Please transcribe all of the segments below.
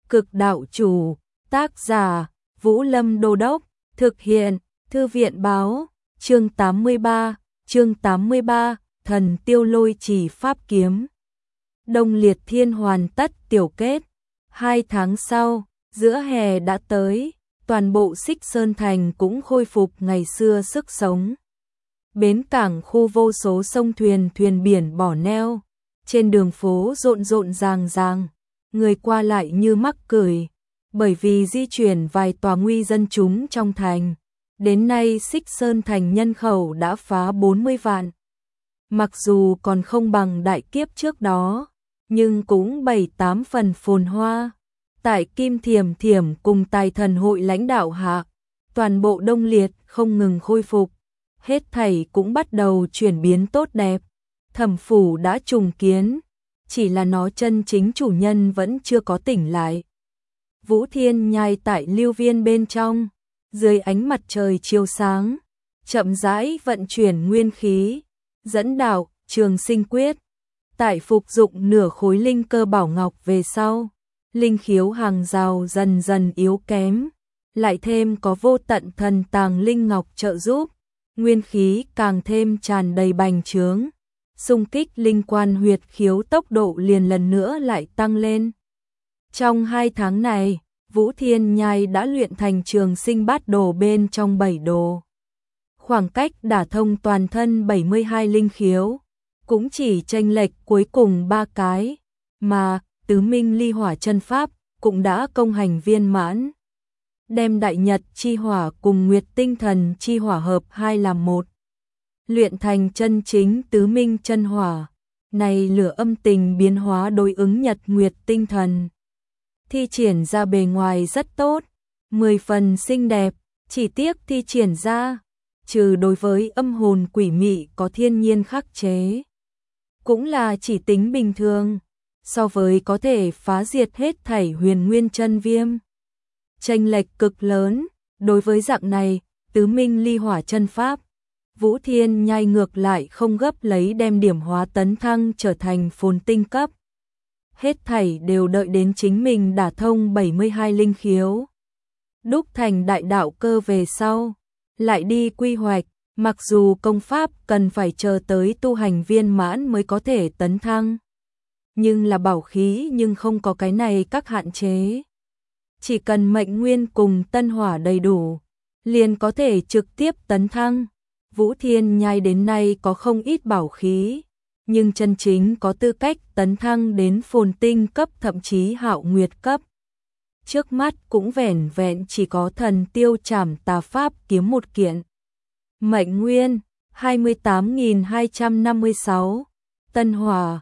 Cực đạo chủ, tác giả, Vũ Lâm Đô Đốc, thực hiện, Thư viện báo, chương 83, Thần Tiêu Lôi Chỉ Pháp Kiếm. Đông Liệt Thiên hoàn tất tiểu kết. 2 tháng sau, giữa hè đã tới, toàn bộ Xích Sơn Thành cũng khôi phục ngày xưa sức sống. Bến cảng khu vô số sông thuyền biển bỏ neo, trên đường phố rộn rộn ràng ràng, người qua lại như mắc cười, bởi vì di chuyển vài tòa nguy dân chúng trong thành. Đến nay Xích Sơn Thành nhân khẩu đã phá 40 vạn. Mặc dù còn không bằng đại kiếp trước đó, nhưng cũng 7-8 phần phồn hoa. Tại Kim Thiểm cùng Tài Thần hội lãnh đạo hạ, toàn bộ Đông Liệt không ngừng khôi phục, hết thảy cũng bắt đầu chuyển biến tốt đẹp. Thẩm phủ đã trùng kiến, chỉ là nó chân chính chủ nhân vẫn chưa có tỉnh lại. Vũ Thiên nhai tại lưu viên bên trong, dưới ánh mặt trời chiếu sáng, chậm rãi vận chuyển nguyên khí, dẫn đạo Trường Sinh Quyết. Tại phục dụng nửa khối linh cơ bảo ngọc về sau, linh khiếu hàng rào dần dần yếu kém, lại thêm có vô tận thần tàng linh ngọc trợ giúp, nguyên khí càng thêm tràn đầy bành trướng, xung kích linh quan huyệt khiếu tốc độ liền lần nữa lại tăng lên. Trong 2 tháng này, Vũ Thiên Nhai đã luyện thành Trường Sinh Bát Đồ bên trong 7 đồ. Khoảng cách đả thông toàn thân 72 linh khiếu, cũng chỉ chênh lệch cuối cùng 3 cái, mà Tứ Minh Ly Hỏa chân pháp cũng đã công hành viên mãn. Đem Đại Nhật chi hỏa cùng Nguyệt Tinh Thần chi hỏa hợp 2 làm 1. Luyện thành chân chính Tứ Minh chân hỏa, này lửa âm tình biến hóa đối ứng Nhật Nguyệt Tinh Thần. Thi triển ra bề ngoài rất tốt, 10 phần xinh đẹp, chỉ tiếc thi triển ra, trừ đối với âm hồn quỷ mị có thiên nhiên khắc chế, cũng là chỉ tính bình thường, so với có thể phá diệt hết thảy huyền nguyên chân viêm. Chênh lệch cực lớn, đối với dạng này, Tứ Minh Ly Hỏa chân pháp, Vũ Thiên Nhai ngược lại không gấp lấy đem điểm hóa tấn thăng trở thành phồn tinh cấp. Hết thảy đều đợi đến chính mình đả thông 72 linh khiếu, đúc thành đại đạo cơ về sau, lại đi quy hoạch, mặc dù công pháp cần phải chờ tới tu hành viên mãn mới có thể tấn thăng, nhưng là bảo khí nhưng không có cái này các hạn chế. Chỉ cần mệnh nguyên cùng tân hỏa đầy đủ, liền có thể trực tiếp tấn thăng. Vũ Thiên Nhai đến nay có không ít bảo khí, nhưng chân chính có tư cách tấn thăng đến phồn tinh cấp thậm chí hạo nguyệt cấp. Trước mắt cũng vẻn vẹn chỉ có Thần Tiêu Trảm Tà Pháp kiếm 1 kiện. Mệnh nguyên 28.256, tân hỏa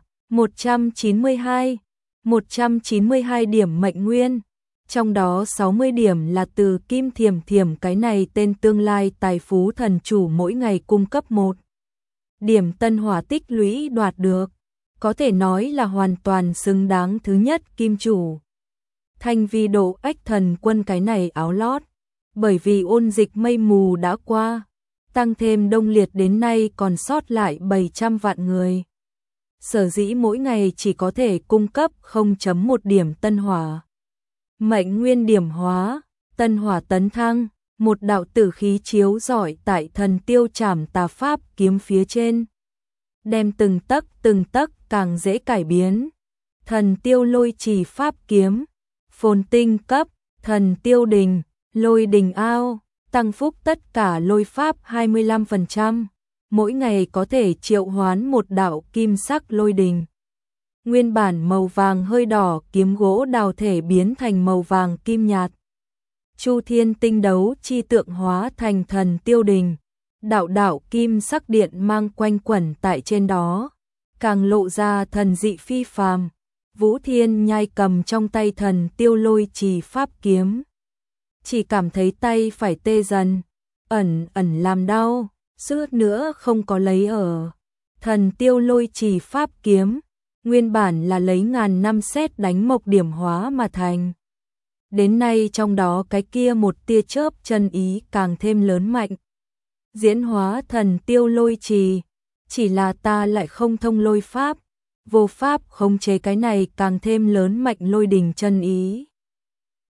192 điểm mệnh nguyên, trong đó 60 điểm là từ Kim Thiểm cái này tên tương lai tài phú thần chủ mỗi ngày cung cấp 1 điểm tân hỏa tích lũy đoạt được, có thể nói là hoàn toàn xứng đáng thứ nhất kim chủ. Thanh Vi độ ách thần quân cái này áo lót, bởi vì ôn dịch mây mù đã qua, tăng thêm Đông Liệt đến nay còn sót lại 700 vạn người. Sở dĩ mỗi ngày chỉ có thể cung cấp 0.1 điểm tân hỏa. Mệnh nguyên điểm hóa, tân hỏa tấn thăng, một đạo tử khí chiếu rọi tại Thần Tiêu Trảm Tà Pháp kiếm phía trên, đem từng tấc càng dễ cải biến. Thần Tiêu Lôi Chỉ Pháp kiếm, phồn tinh cấp, Thần Tiêu Đình, Lôi Đình ao, tăng phúc tất cả lôi pháp 25%, mỗi ngày có thể triệu hoán một đạo kim sắc lôi đình. Nguyên bản màu vàng hơi đỏ kiếm gỗ đào thể biến thành màu vàng kim nhạt. Chu Thiên tinh đấu chi tượng hóa thành Thần Tiêu Đình, đạo kim sắc điện mang quanh quẩn tại trên đó, càng lộ ra thần dị phi phàm. Vũ Thiên Nhai cầm trong tay Thần Tiêu Lôi Chỉ Pháp kiếm, chỉ cảm thấy tay phải tê dần, ẩn làm đau, suýt nữa không có lấy ở. Thần Tiêu Lôi Chỉ Pháp kiếm, nguyên bản là lấy ngàn năm sét đánh mộc điểm hóa mà thành. Đến nay trong đó cái kia một tia chớp chân ý càng thêm lớn mạnh. Diễn hóa Thần Tiêu Lôi chỉ là ta lại không thông lôi pháp, vô pháp khống chế cái này càng thêm lớn mạnh lôi đình chân ý.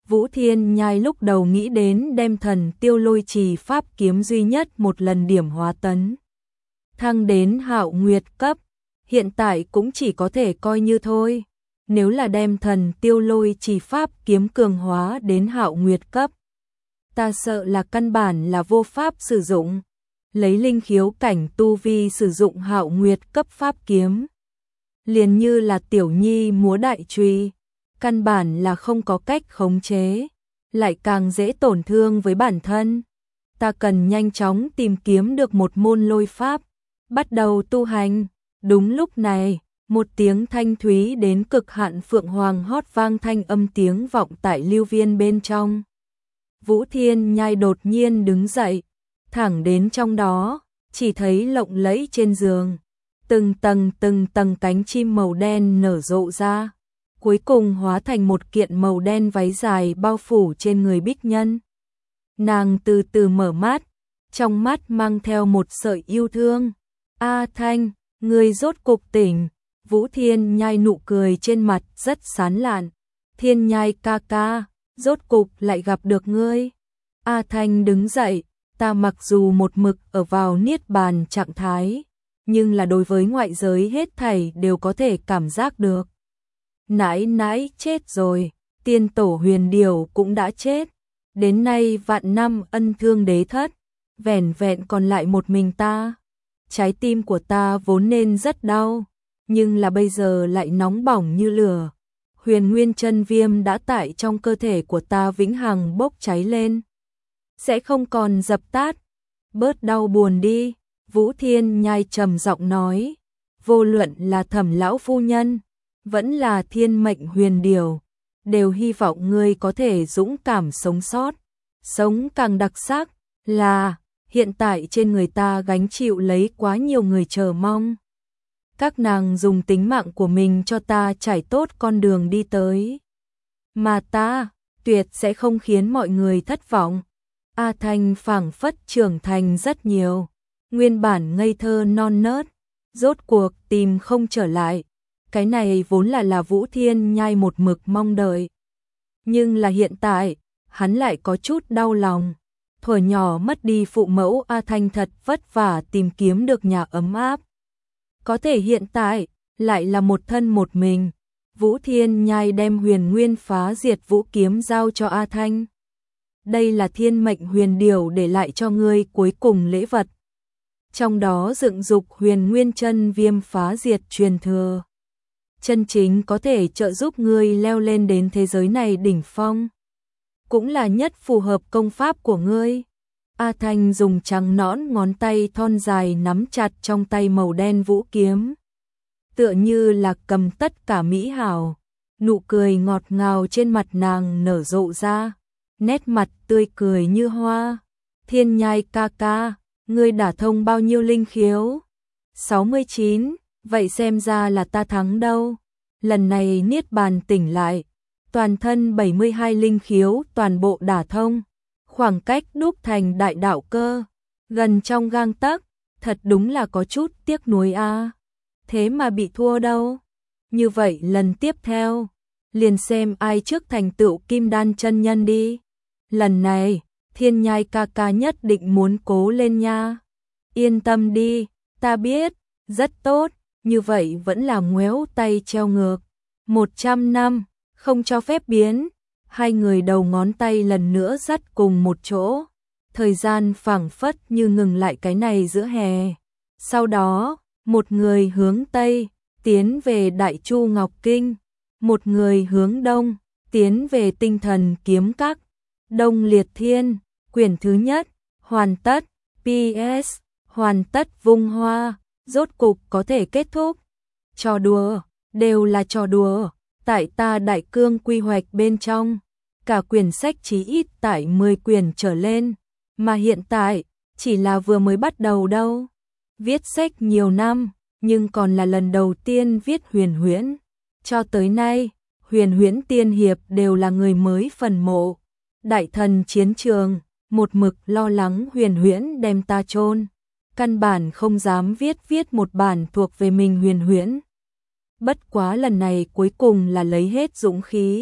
Vũ Thiên Nhai lúc đầu nghĩ đến đem Thần Tiêu Lôi Trì pháp kiếm duy nhất một lần điểm hóa tấn thăng đến Hạo Nguyệt cấp, hiện tại cũng chỉ có thể coi như thôi. Nếu là đem Thần Tiêu Lôi Trì pháp kiếm cường hóa đến Hạo Nguyệt cấp, ta sợ là căn bản là vô pháp sử dụng. Lấy linh khiếu cảnh tu vi sử dụng Hạo Nguyệt cấp pháp kiếm, liền như là tiểu nhi múa đại truy, căn bản là không có cách khống chế, lại càng dễ tổn thương với bản thân. Ta cần nhanh chóng tìm kiếm được một môn lôi pháp, bắt đầu tu hành. Đúng lúc này, một tiếng thanh thúy đến cực hạn phượng hoàng hót vang, thanh âm tiếng vọng tại lưu viên bên trong. Vũ Thiên Nhai đột nhiên đứng dậy, thẳng đến trong đó, chỉ thấy lộng lẫy trên giường, từng tầng cánh chim màu đen nở rộ ra, cuối cùng hóa thành một kiện màu đen váy dài bao phủ trên người Bích Nhân. Nàng từ từ mở mắt, trong mắt mang theo một sợi yêu thương. A Thanh, ngươi rốt cục tỉnh. Vũ Thiên Nhai nụ cười trên mặt rất sán lạn. Thiên Nhai ca ca, rốt cục lại gặp được ngươi. A Thanh đứng dậy, ta mặc dù một mực ở vào niết bàn trạng thái, nhưng là đối với ngoại giới hết thảy đều có thể cảm giác được. Nãi nãi chết rồi, tiên tổ Huyền Điểu cũng đã chết. Đến nay vạn năm ân thương đế thất, vẻn vẹn còn lại một mình ta. Trái tim của ta vốn nên rất đau, nhưng là bây giờ lại nóng bỏng như lửa. Huyền Nguyên Chân Viêm đã tại trong cơ thể của ta vĩnh hằng bốc cháy lên, sẽ không còn dập tắt. Bớt đau buồn đi, Vũ Thiên Nhai trầm giọng nói. Vô luận là Thẩm lão phu nhân, vẫn là Thiên Mệnh Huyền Điểu, đều hy vọng ngươi có thể dũng cảm sống sót, sống càng đặc sắc. Là, hiện tại trên người ta gánh chịu lấy quá nhiều người chờ mong. Các nàng dùng tính mạng của mình cho ta trải tốt con đường đi tới. Mà ta, tuyệt sẽ không khiến mọi người thất vọng. A Thanh phảng phất trưởng thành rất nhiều, nguyên bản ngây thơ non nớt, rốt cuộc tìm không trở lại. Cái này vốn là Vũ Thiên Nhai một mực mong đợi. Nhưng là hiện tại, hắn lại có chút đau lòng. Thuở nhỏ mất đi phụ mẫu, A Thanh thật vất vả tìm kiếm được nhà ấm áp. Có thể hiện tại, lại là một thân một mình. Vũ Thiên Nhai đem Huyền Nguyên phá diệt vũ kiếm giao cho A Thanh. Đây là Thiên Mệnh Huyền Điểu để lại cho ngươi cuối cùng lễ vật. Trong đó dựng dục Huyền Nguyên Chân Viêm phá diệt truyền thừa, chân chính có thể trợ giúp ngươi leo lên đến thế giới này đỉnh phong, cũng là nhất phù hợp công pháp của ngươi. A Thanh dùng trắng nõn ngón tay thon dài nắm chặt trong tay màu đen vũ kiếm, tựa như là cầm tất cả mỹ hảo. Nụ cười ngọt ngào trên mặt nàng nở rộ ra, nét mặt tươi cười như hoa. Thiên Nhai ca ca, ngươi đả thông bao nhiêu linh khiếu? 69, vậy xem ra là ta thắng đâu. Lần này niết bàn tỉnh lại, toàn thân 72 linh khiếu toàn bộ đả thông, khoảng cách đúc thành đại đạo cơ, gần trong gang tấc, thật đúng là có chút tiếc nuối a. Thế mà bị thua đâu. Như vậy lần tiếp theo, liền xem ai trước thành tựu kim đan chân nhân đi. Lần này, Thiên Nhai ca ca nhất định muốn cố lên nha. Yên tâm đi, ta biết, rất tốt, như vậy vẫn là ngoéo tay treo ngược. 100 năm, không cho phép biến. Hai người đầu ngón tay lần nữa dắt cùng một chỗ. Thời gian phảng phất như ngừng lại cái này giữa hè. Sau đó, một người hướng Tây, tiến về Đại Chu Ngọc Kinh. Một người hướng Đông, tiến về Tinh Thần Kiếm Các. Đông Liệt Thiên, quyển thứ nhất, hoàn tất. PS, hoàn tất vung hoa, rốt cục có thể kết thúc. Trò đùa, đều là trò đùa. Tại ta đại cương quy hoạch bên trong, cả quyển sách chí ít tại 10 quyển trở lên, mà hiện tại, chỉ là vừa mới bắt đầu đâu. Viết sách nhiều năm, nhưng còn là lần đầu tiên viết huyền huyễn. Cho tới nay, huyền huyễn tiên hiệp đều là người mới phần mộ. Đại thần chiến trường, một mực lo lắng huyền huyễn đem ta chôn, căn bản không dám viết một bản thuộc về mình huyền huyễn. Bất quá lần này cuối cùng là lấy hết dũng khí,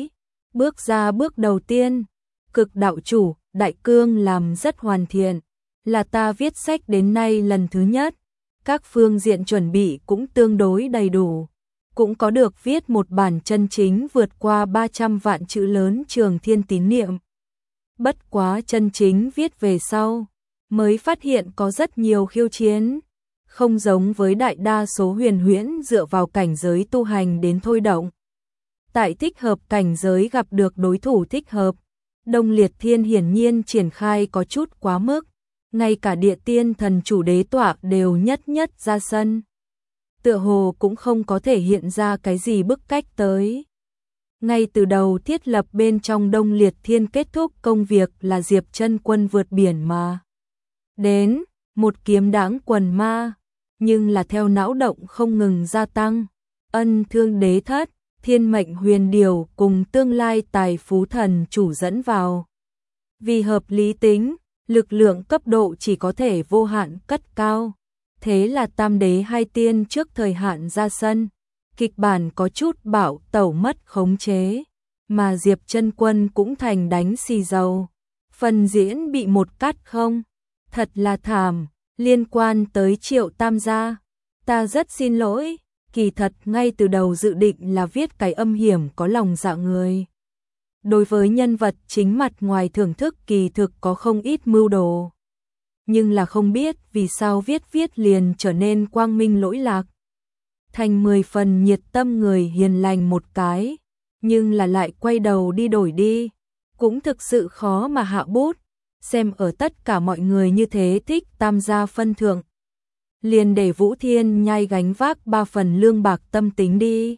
Bước ra bước đầu tiên, Cực đạo chủ, đại cương làm rất hoàn thiện, là ta viết sách đến nay lần thứ nhất, các phương diện chuẩn bị cũng tương đối đầy đủ, cũng có được viết một bản chân chính vượt qua 300 vạn chữ lớn Trường Thiên Tín Niệm. Bất quá chân chính viết về sau, mới phát hiện có rất nhiều khiêu chiến, không giống với đại đa số huyền huyễn dựa vào cảnh giới tu hành đến thôi động. Tại thích hợp cảnh giới gặp được đối thủ thích hợp, Đông Liệt Thiên hiển nhiên triển khai có chút quá mức, ngay cả địa tiên thần chủ đế tọa đều nhất nhất ra sân. Tựa hồ cũng không có thể hiện ra cái gì bức cách tới. Ngay từ đầu thiết lập bên trong Đông Liệt Thiên kết thúc công việc là Diệp Chân Quân vượt biển mà đến, một kiếm đãng quần ma, nhưng là theo não động không ngừng gia tăng, Ân Thương Đế Thất, Thiên Mệnh Huyền Điều cùng tương lai Tài Phú Thần chủ dẫn vào. Vì hợp lý tính, lực lượng cấp độ chỉ có thể vô hạn cất cao. Thế là Tam Đế hai tiên trước thời hạn ra sân, kịch bản có chút bảo tẩu mất khống chế, mà Diệp Chân Quân cũng thành đánh xì dầu. Phần diễn bị một cắt không, thật là thảm, liên quan tới Triệu Tam gia. Ta rất xin lỗi, kỳ thật ngay từ đầu dự định là viết cái âm hiểm có lòng dạ người. Đối với nhân vật chính mặt ngoài thưởng thức kỳ thực có không ít mưu đồ. Nhưng là không biết vì sao viết liền trở nên quang minh lỗi lạc. Thành 10 phần nhiệt tâm người hiền lành một cái, nhưng là lại quay đầu đi đổi đi. Cũng thực sự khó mà hạ bút, xem ở tất cả mọi người như thế thích Tam gia phân thượng. Liền để Vũ Thiên Nhai gánh vác 3 phần lương bạc tâm tính đi.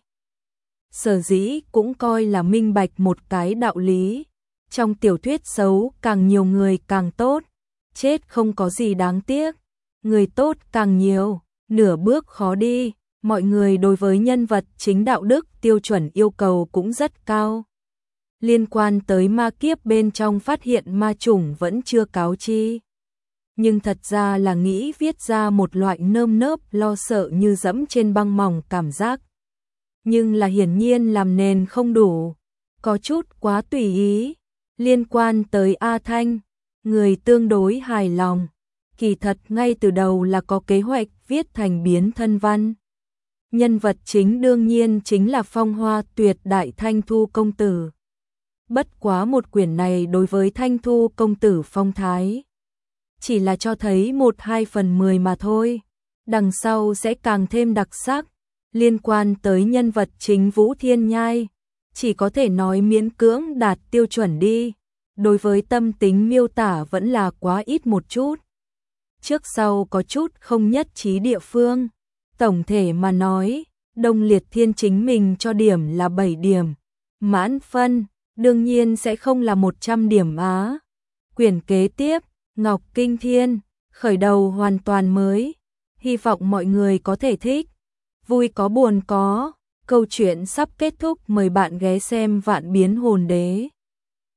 Sở dĩ cũng coi là minh bạch một cái đạo lý. Trong tiểu thuyết xấu càng nhiều người càng tốt, chết không có gì đáng tiếc. Người tốt càng nhiều, nửa bước khó đi. Mọi người đối với nhân vật chính đạo đức tiêu chuẩn yêu cầu cũng rất cao. Liên quan tới ma kiếp bên trong phát hiện ma chủng vẫn chưa cáo chi. Nhưng thật ra là nghĩ viết ra một loại nơm nớp lo sợ như dẫm trên băng mỏng cảm giác. Nhưng là hiển nhiên làm nền không đủ, có chút quá tùy ý. Liên quan tới A Thanh, người tương đối hài lòng, kỳ thật ngay từ đầu là có kế hoạch viết thành biến thân văn. Nhân vật chính đương nhiên chính là phong hoa tuyệt đại Thanh Thu công tử. Bất quá một quyển này đối với Thanh Thu công tử phong thái, chỉ là cho thấy 1/2/10 mà thôi. Đằng sau sẽ càng thêm đặc sắc. Liên quan tới nhân vật chính Vũ Thiên Nhai, chỉ có thể nói miễn cưỡng đạt tiêu chuẩn đi. Đối với tâm tính miêu tả vẫn là quá ít một chút. Trước sau có chút không nhất trí địa phương. Tổng thể mà nói, Đông Liệt Thiên chính mình cho điểm là 7 điểm. Mãn phân, đương nhiên sẽ không là 100 điểm á. Quyển kế tiếp, Ngọc Kinh Thiên, khởi đầu hoàn toàn mới. Hy vọng mọi người có thể thích. Vui có buồn có. Câu chuyện sắp kết thúc, mời bạn ghé xem Vạn Biến Hồn Đế.